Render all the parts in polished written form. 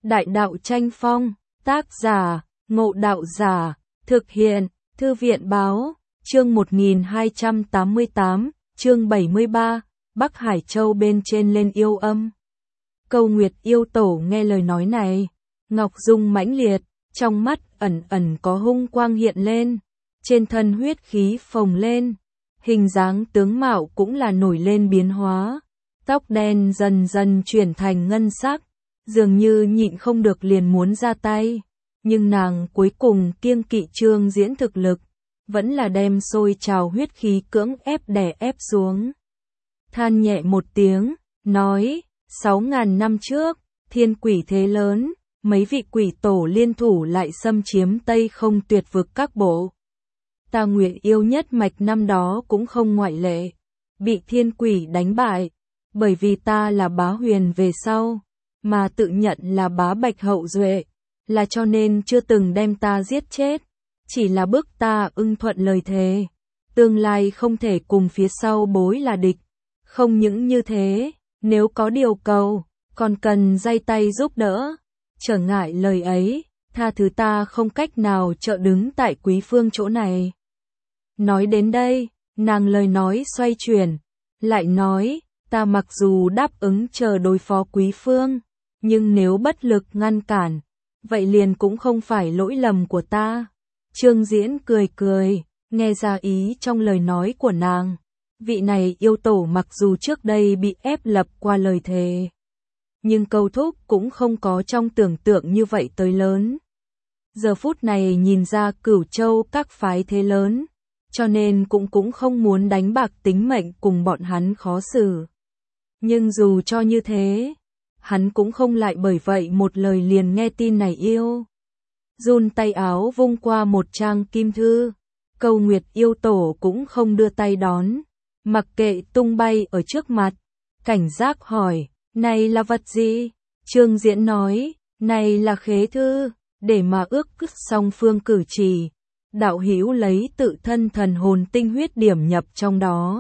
Đại đạo tranh phong, tác giả, Ngộ Đạo Giả, thực hiện, Thư viện báo, chương 1288, chương 73, Bắc Hải Châu bên trên lên yêu âm. Câu Nguyệt yêu tổ nghe lời nói này, ngọc dung mãnh liệt, trong mắt ẩn ẩn có hung quang hiện lên, trên thân huyết khí phồng lên, hình dáng tướng mạo cũng là nổi lên biến hóa, tóc đen dần dần chuyển thành ngân sắc, dường như nhịn không được liền muốn ra tay, nhưng nàng cuối cùng kiêng kỵ Trương Diễn thực lực, vẫn là đem sôi trào huyết khí cưỡng ép đè ép xuống. Than nhẹ một tiếng, nói, 6.000 năm trước, thiên quỷ thế lớn, mấy vị quỷ tổ liên thủ lại xâm chiếm Tây Không Tuyệt Vực các bộ. Ta Nguyệt yêu nhất mạch năm đó cũng không ngoại lệ, bị thiên quỷ đánh bại, bởi vì ta là bá huyền về sau, mà tự nhận là bá bạch hậu duệ, là cho nên chưa từng đem ta giết chết, chỉ là bức ta ưng thuận lời thề, tương lai không thể cùng phía sau bối là địch. Không những như thế, nếu có điều cầu, còn cần dây tay giúp đỡ, trở ngại lời ấy, tha thứ ta không cách nào trợ đứng tại Quý Phương chỗ này. Nói đến đây, nàng lời nói xoay chuyển, lại nói, ta mặc dù đáp ứng chờ đối phó Quý Phương, nhưng nếu bất lực ngăn cản, vậy liền cũng không phải lỗi lầm của ta. Trương Diễn cười cười, nghe ra ý trong lời nói của nàng. Vị này yêu tổ mặc dù trước đây bị ép lập qua lời thề, nhưng câu thúc cũng không có trong tưởng tượng như vậy tới lớn. Giờ phút này nhìn ra Cửu Châu các phái thế lớn, cho nên cũng không muốn đánh bạc tính mệnh cùng bọn hắn khó xử. Nhưng dù cho như thế, hắn cũng không lại bởi vậy một lời liền nghe tin này yêu. Run tay áo vung qua một trang kim thư, Câu Nguyệt yêu tổ cũng không đưa tay đón, mặc kệ tung bay ở trước mặt, cảnh giác hỏi, này là vật gì? Trương Diễn nói, này là khế thư, để mà ước song phương cử chỉ, đạo hữu lấy tự thân thần hồn tinh huyết điểm nhập trong đó.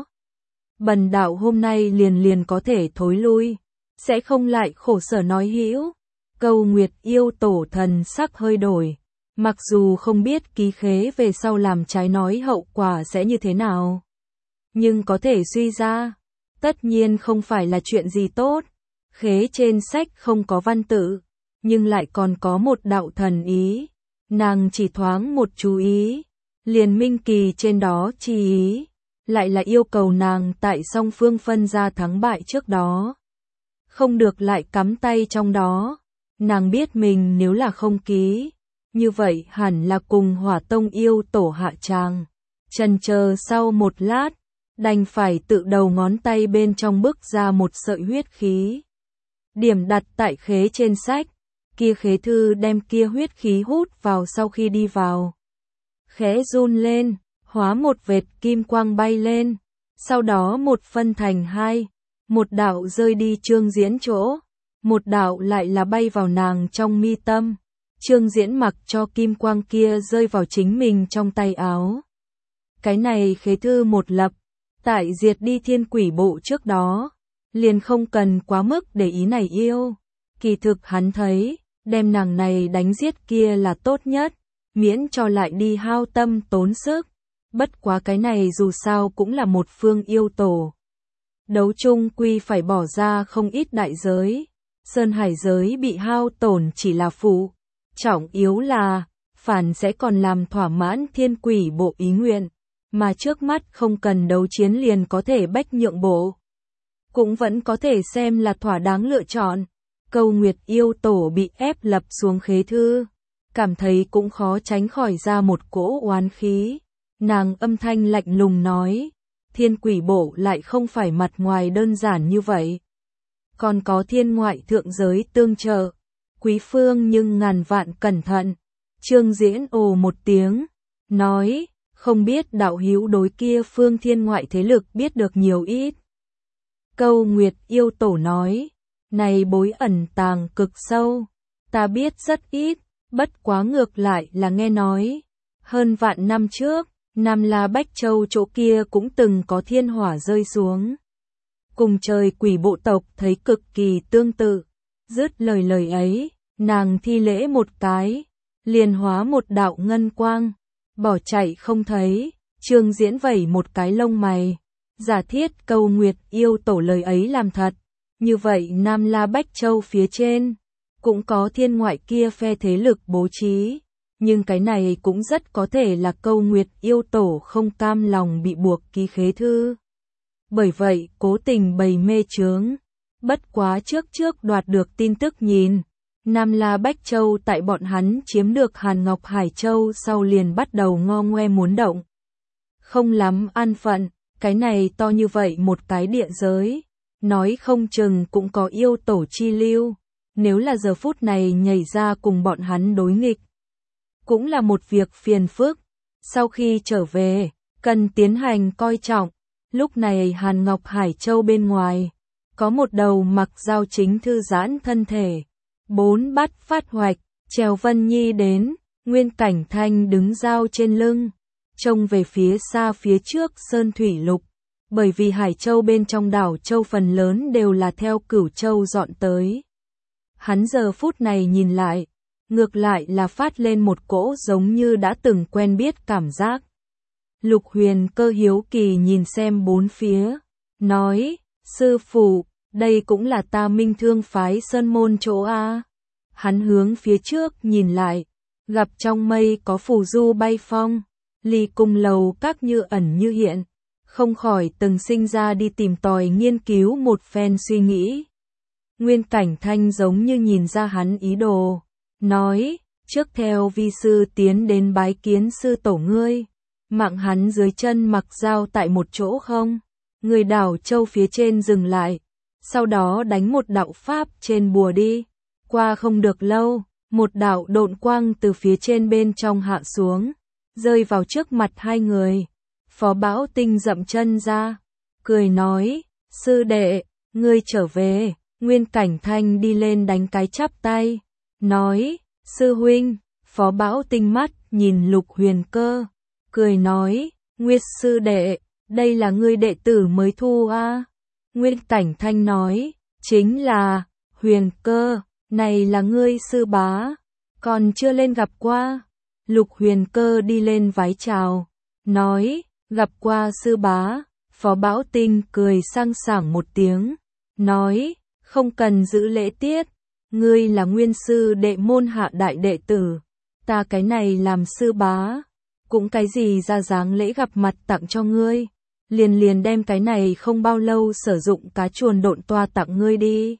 Bần đạo hôm nay liền có thể thối lui, sẽ không lại khổ sở nói hữu. Câu Nguyệt yêu tổ thần sắc hơi đổi, mặc dù không biết ký khế về sau làm trái nói hậu quả sẽ như thế nào, nhưng có thể suy ra, tất nhiên không phải là chuyện gì tốt. Khế trên sách không có văn tự, nhưng lại còn có một đạo thần ý, nàng chỉ thoáng một chú ý, liền minh kỳ trên đó chi ý, lại là yêu cầu nàng tại song phương phân ra thắng bại trước đó, không được lại cắm tay trong đó. Nàng biết mình nếu là không ký, như vậy hẳn là cùng Hỏa Tông yêu tổ hạ tràng. Chần chờ sau một lát, đành phải tự đầu ngón tay bên trong bức ra một sợi huyết khí. Điểm đặt tại khế trên sách, kia khế thư đem kia huyết khí hút vào sau khi đi vào. Khế run lên, hóa một vệt kim quang bay lên, sau đó một phân thành hai, một đạo rơi đi Trương Diễn chỗ, một đạo lại là bay vào nàng trong mi tâm. Trương Diễn mặc cho kim quang kia rơi vào chính mình trong tay áo. Cái này khế thư một lập, tại diệt đi thiên quỷ bộ trước đó, liền không cần quá mức để ý này yêu. Kỳ thực hắn thấy, đem nàng này đánh giết kia là tốt nhất, miễn cho lại đi hao tâm tốn sức. Bất quá cái này dù sao cũng là một phương yêu tổ. Đấu chung quy phải bỏ ra không ít đại giới. Sơn hải giới bị hao tổn chỉ là phụ, trọng yếu là, phản sẽ còn làm thỏa mãn thiên quỷ bộ ý nguyện, mà trước mắt không cần đấu chiến liền có thể bách nhượng bộ. Cũng vẫn có thể xem là thỏa đáng lựa chọn. Câu Nguyệt yêu tổ bị ép lập xuống khế thư, cảm thấy cũng khó tránh khỏi ra một cỗ oán khí. Nàng âm thanh lạnh lùng nói, thiên quỷ bộ lại không phải mặt ngoài đơn giản như vậy. Còn có thiên ngoại thượng giới tương trợ, Quý Phương nhưng ngàn vạn cẩn thận. Trương Diễn ồ một tiếng, nói, không biết đạo hữu đối kia phương thiên ngoại thế lực biết được nhiều ít. Câu Nguyệt yêu tổ nói, này bối ẩn tàng cực sâu, ta biết rất ít, bất quá ngược lại là nghe nói. Hơn vạn năm trước, Nam La Bách Châu chỗ kia cũng từng có thiên hỏa rơi xuống. Cùng trời quỷ bộ tộc thấy cực kỳ tương tự. Dứt lời ấy, nàng thi lễ một cái, liền hóa một đạo ngân quang, bỏ chạy không thấy. Trương Diễn vẩy một cái lông mày, giả thiết câu Nguyệt yêu tổ lời ấy làm thật, như vậy Nam La Bách Châu phía trên cũng có thiên ngoại kia phe thế lực bố trí, nhưng cái này cũng rất có thể là câu Nguyệt yêu tổ không cam lòng bị buộc ký khế thư. Bởi vậy cố tình bày mê chướng, bất quá trước đoạt được tin tức nhìn. Nam La Bách Châu tại bọn hắn chiếm được Hàn Ngọc Hải Châu sau liền bắt đầu ngo ngoe muốn động. Không lắm an phận, cái này to như vậy một cái địa giới, nói không chừng cũng có yêu tổ chi lưu, nếu là giờ phút này nhảy ra cùng bọn hắn đối nghịch, cũng là một việc phiền phức. Sau khi trở về, cần tiến hành coi trọng, lúc này Hàn Ngọc Hải Châu bên ngoài, có một đầu mặc dao chính thư giãn thân thể, 4 bát phát hoạch, trèo Vân Nhi đến, Nguyên Cảnh Thanh đứng dao trên lưng, trông về phía xa phía trước sơn thủy lục, bởi vì Hải Châu bên trong đảo Châu phần lớn đều là theo Cửu Châu dọn tới. Hắn giờ phút này nhìn lại, ngược lại là phát lên một cỗ giống như đã từng quen biết cảm giác. Lục Huyền Cơ hiếu kỳ nhìn xem bốn phía, nói, sư phụ, đây cũng là ta Minh Thương phái sơn môn chỗ a. Hắn hướng phía trước nhìn lại, gặp trong mây có phù du bay phong, ly cung lầu các như ẩn như hiện, không khỏi từng sinh ra đi tìm tòi nghiên cứu một phen suy nghĩ. Nguyên Cảnh Thanh giống như nhìn ra hắn ý đồ, nói, trước theo vi sư tiến đến bái kiến sư tổ ngươi, mạng hắn dưới chân mặc dao tại một chỗ không? Người đảo Châu phía trên dừng lại, sau đó đánh một đạo pháp trên bùa đi. Qua không được lâu, một đạo độn quang từ phía trên bên trong hạ xuống, rơi vào trước mặt hai người. Phó Bảo Tinh dậm chân ra, cười nói, sư đệ, ngươi trở về. Nguyên Cảnh Thanh đi lên đánh cái chắp tay, nói, sư huynh. Phó Bảo Tinh mắt nhìn Lục Huyền Cơ, cười nói, Nguyệt sư đệ, đây là ngươi đệ tử mới thu a? Nguyên Cảnh Thanh nói, chính là, Huyền Cơ, này là ngươi sư bá, còn chưa lên gặp qua. Lục Huyền Cơ đi lên vái chào, nói, gặp qua sư bá. Phó Bảo Tinh cười sang sảng một tiếng, nói, không cần giữ lễ tiết, ngươi là nguyên sư đệ môn hạ đại đệ tử, ta cái này làm sư bá, cũng cái gì ra dáng lễ gặp mặt tặng cho ngươi, liền đem cái này không bao lâu sử dụng cá chuồn độn toa tặng ngươi đi.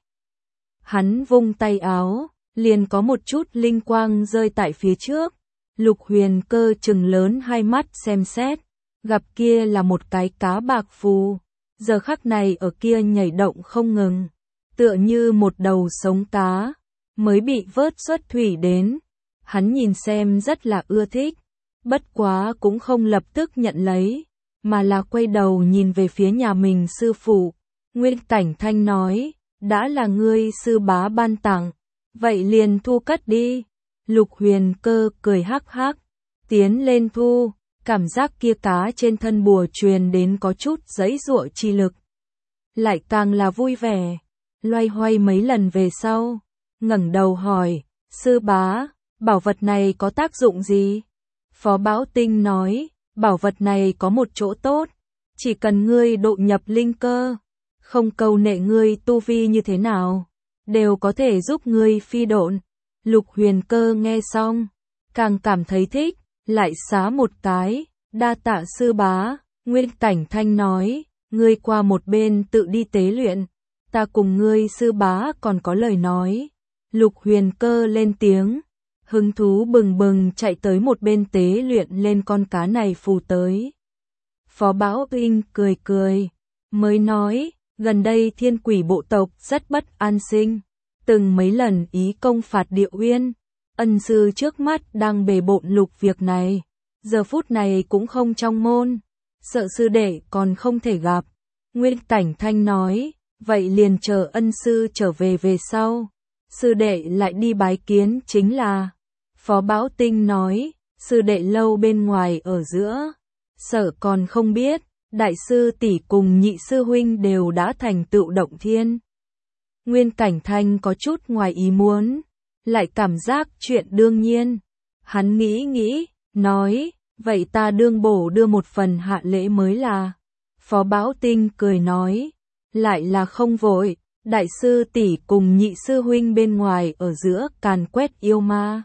Hắn vung tay áo, liền có một chút linh quang rơi tại phía trước. Lục Huyền Cơ trừng lớn hai mắt xem xét, gặp kia là một cái cá bạc phù, giờ khắc này ở kia nhảy động không ngừng, tựa như một đầu sống cá, mới bị vớt xuất thủy đến. Hắn nhìn xem rất là ưa thích, bất quá cũng không lập tức nhận lấy, mà là quay đầu nhìn về phía nhà mình sư phụ. Nguyên Cảnh Thanh nói, đã là ngươi sư bá ban tặng, vậy liền thu cất đi. Lục Huyền Cơ cười hắc hắc, tiến lên thu, cảm giác kia cá trên thân bùa truyền đến có chút giãy giụa chi lực. Lại càng là vui vẻ, loay hoay mấy lần về sau, ngẩng đầu hỏi, sư bá, bảo vật này có tác dụng gì? Phó Bảo Tinh nói, bảo vật này có một chỗ tốt, chỉ cần ngươi độ nhập linh cơ, không câu nệ ngươi tu vi như thế nào, đều có thể giúp ngươi phi độn. Lục Huyền Cơ nghe xong, càng cảm thấy thích, lại xá một cái, đa tạ sư bá. Nguyên Cảnh Thanh nói, ngươi qua một bên tự đi tế luyện, ta cùng ngươi sư bá còn có lời nói. Lục Huyền Cơ lên tiếng, hứng thú bừng bừng chạy tới một bên tế luyện lên con cá này phù tới. Phó Bảo Tinh cười cười, mới nói, gần đây Thiên Quỷ bộ tộc rất bất an sinh, từng mấy lần ý công phạt Địa Uyên, ân sư trước mắt đang bề bộn lục việc này, giờ phút này cũng không trong môn, sợ sư đệ còn không thể gặp. Nguyên Cảnh Thanh nói, vậy liền chờ ân sư trở về sau, sư đệ lại đi bái kiến chính là. Phó Bảo Tinh nói, sư đệ lâu bên ngoài ở giữa, sợ còn không biết, đại sư tỷ cùng nhị sư huynh đều đã thành tựu động thiên. Nguyên Cảnh Thanh có chút ngoài ý muốn, lại cảm giác chuyện đương nhiên. Hắn nghĩ, nói, vậy ta đương bổ đưa một phần hạ lễ mới là. Phó Bảo Tinh cười nói, lại là không vội, đại sư tỷ cùng nhị sư huynh bên ngoài ở giữa càn quét yêu ma.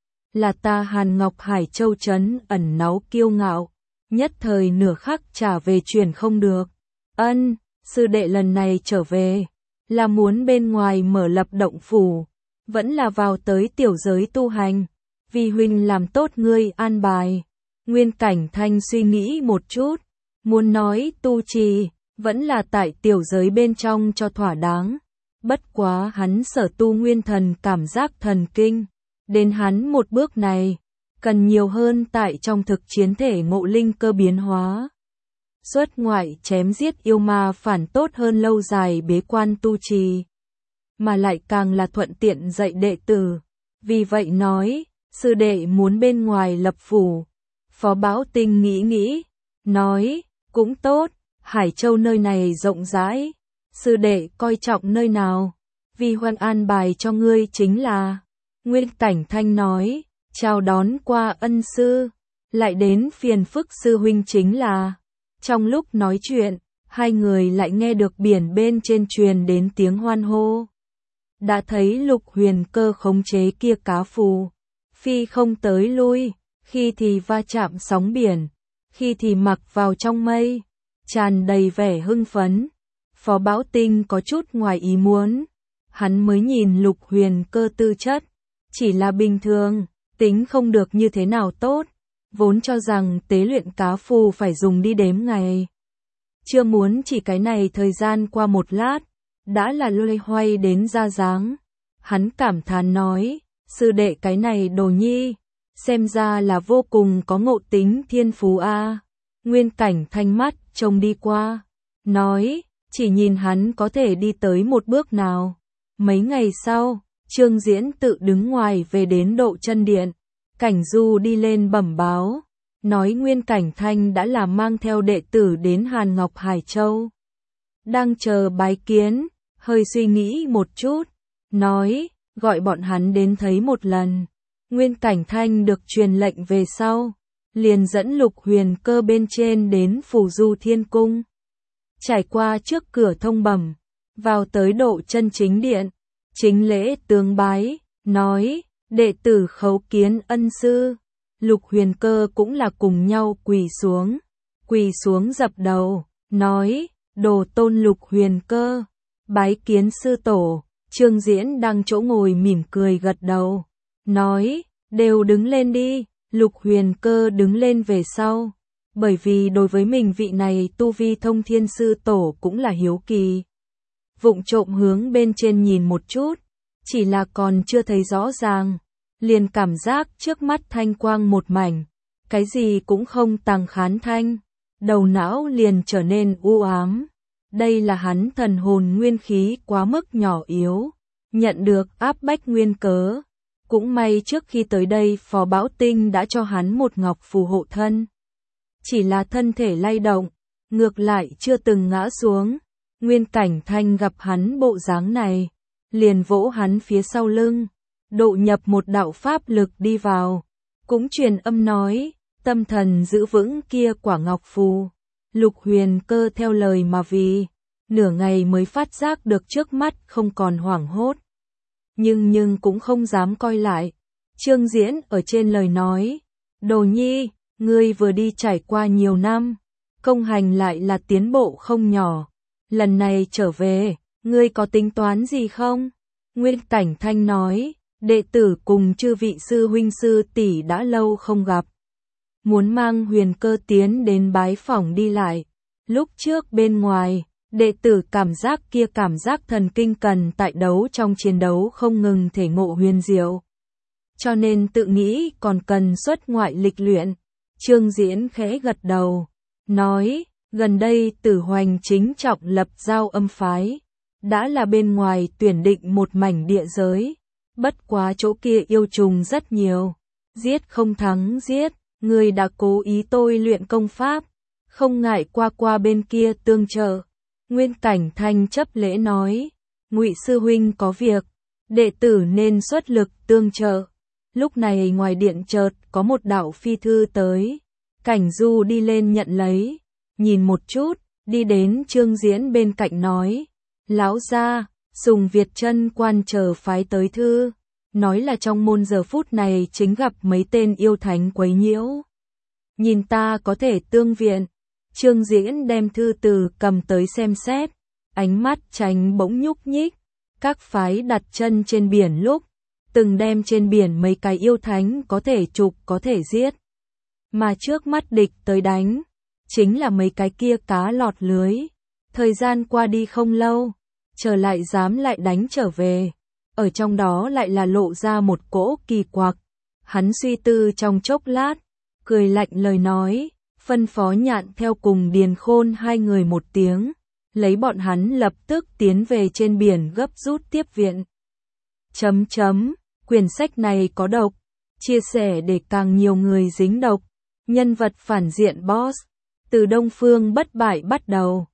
Là ta Hàn Ngọc Hải Châu trấn ẩn náu kiêu ngạo, nhất thời nửa khắc trả về chuyển không được. Ân, sư đệ lần này trở về, là muốn bên ngoài mở lập động phủ, vẫn là vào tới tiểu giới tu hành, vì huynh làm tốt ngươi an bài. Nguyên Cảnh Thanh suy nghĩ một chút, muốn nói tu trì, vẫn là tại tiểu giới bên trong cho thỏa đáng. Bất quá hắn sở tu nguyên thần cảm giác thần kinh, đến hắn một bước này, cần nhiều hơn tại trong thực chiến thể ngộ linh cơ biến hóa. Xuất ngoại chém giết yêu ma phản tốt hơn lâu dài bế quan tu trì, mà lại càng là thuận tiện dạy đệ tử. Vì vậy nói, sư đệ muốn bên ngoài lập phủ. Phó Bảo Tinh nghĩ, nói, cũng tốt, Hải Châu nơi này rộng rãi, sư đệ coi trọng nơi nào, vì huynh an bài cho ngươi chính là. Nguyên Cảnh Thanh nói, chào đón qua ân sư, lại đến phiền phức sư huynh chính là. Trong lúc nói chuyện, hai người lại nghe được biển bên trên truyền đến tiếng hoan hô. Đã thấy Lục Huyền Cơ khống chế kia cá phù, phi không tới lui, khi thì va chạm sóng biển, khi thì mặc vào trong mây, tràn đầy vẻ hưng phấn. Phó Bảo Tinh có chút ngoài ý muốn, hắn mới nhìn Lục Huyền Cơ tư chất, chỉ là bình thường, tính không được như thế nào tốt, vốn cho rằng tế luyện cá phù phải dùng đi đếm ngày. Chưa muốn chỉ cái này thời gian qua một lát, đã là loay hoay đến ra dáng. Hắn cảm thán nói, sư đệ cái này đồ nhi, xem ra là vô cùng có ngộ tính thiên phú a. Nguyên Cảnh Thanh mắt trông đi qua, nói, chỉ nhìn hắn có thể đi tới một bước nào. Mấy ngày sau, Trương Diễn tự đứng ngoài về đến Độ Chân Điện, Cảnh Du đi lên bẩm báo, nói Nguyên Cảnh Thanh đã làm mang theo đệ tử đến Hàn Ngọc Hải Châu. Đang chờ bái kiến, hơi suy nghĩ một chút, nói, gọi bọn hắn đến thấy một lần. Nguyên Cảnh Thanh được truyền lệnh về sau, liền dẫn Lục Huyền Cơ bên trên đến Phù Du Thiên Cung. Trải qua trước cửa thông bẩm, vào tới Độ Chân Chính Điện, chính lễ tướng bái, nói, đệ tử khấu kiến ân sư. Lục Huyền Cơ cũng là cùng nhau quỳ xuống dập đầu, nói, đồ tôn Lục Huyền Cơ, bái kiến sư tổ. Trương Diễn đang chỗ ngồi mỉm cười gật đầu, nói, đều đứng lên đi. Lục Huyền Cơ đứng lên về sau, bởi vì đối với mình vị này tu vi thông thiên sư tổ cũng là hiếu kỳ. Vụng trộm hướng bên trên nhìn một chút, chỉ là còn chưa thấy rõ ràng, liền cảm giác trước mắt thanh quang một mảnh, cái gì cũng không tàng khán thanh, đầu não liền trở nên u ám. Đây là hắn thần hồn nguyên khí quá mức nhỏ yếu, nhận được áp bách nguyên cớ. Cũng may trước khi tới đây Phó Bảo Tinh đã cho hắn một ngọc phù hộ thân. Chỉ là thân thể lay động, ngược lại chưa từng ngã xuống. Nguyên Cảnh Thanh gặp hắn bộ dáng này, liền vỗ hắn phía sau lưng, độ nhập một đạo pháp lực đi vào, cũng truyền âm nói, tâm thần giữ vững kia quả ngọc phù. Lục Huyền Cơ theo lời mà vì, nửa ngày mới phát giác được trước mắt không còn hoảng hốt. Nhưng cũng không dám coi lại. Trương Diễn ở trên lời nói, đồ nhi, ngươi vừa đi trải qua nhiều năm, công hành lại là tiến bộ không nhỏ. Lần này trở về, ngươi có tính toán gì không? Nguyên Cảnh Thanh nói, đệ tử cùng chư vị sư huynh sư tỷ đã lâu không gặp. Muốn mang Huyền Cơ tiến đến bái phỏng đi lại. Lúc trước bên ngoài, đệ tử cảm giác kia cảm giác thần kinh cần tại đấu trong chiến đấu không ngừng thể ngộ huyền diệu. Cho nên tự nghĩ còn cần xuất ngoại lịch luyện. Trương Diễn khẽ gật đầu, nói, gần đây Tử Hoành chính trọng lập Giao Âm phái, đã là bên ngoài tuyển định một mảnh địa giới, bất quá chỗ kia yêu trùng rất nhiều, giết không thắng giết, người đã cố ý tôi luyện công pháp, không ngại qua bên kia tương trợ. Nguyên Cảnh Thanh chấp lễ nói, Ngụy sư huynh có việc, đệ tử nên xuất lực tương trợ. Lúc này ngoài điện chợt có một đạo phi thư tới. Cảnh Du đi lên nhận lấy, nhìn một chút, đi đến Trương Diễn bên cạnh nói: "Lão gia, Sùng Việt Chân quan chờ phái tới thư, nói là trong môn giờ phút này chính gặp mấy tên yêu thánh quấy nhiễu. Nhìn ta có thể tương viện." Trương Diễn đem thư từ cầm tới xem xét, ánh mắt tránh bỗng nhúc nhích. Các phái đặt chân trên biển lúc từng đem trên biển mấy cái yêu thánh có thể trục có thể giết, mà trước mắt địch tới đánh chính là mấy cái kia cá lọt lưới. Thời gian qua đi không lâu, trở lại dám lại đánh trở về, ở trong đó lại là lộ ra một cỗ kỳ quặc. Hắn suy tư trong chốc lát, cười lạnh lời nói, phân phó Nhạn theo cùng Điền Khôn hai người một tiếng, lấy bọn hắn lập tức tiến về trên biển gấp rút tiếp viện. Quyển sách này có độc, chia sẻ để càng nhiều người dính độc. Nhân vật phản diện boss, từ Đông Phương bất bại bắt đầu.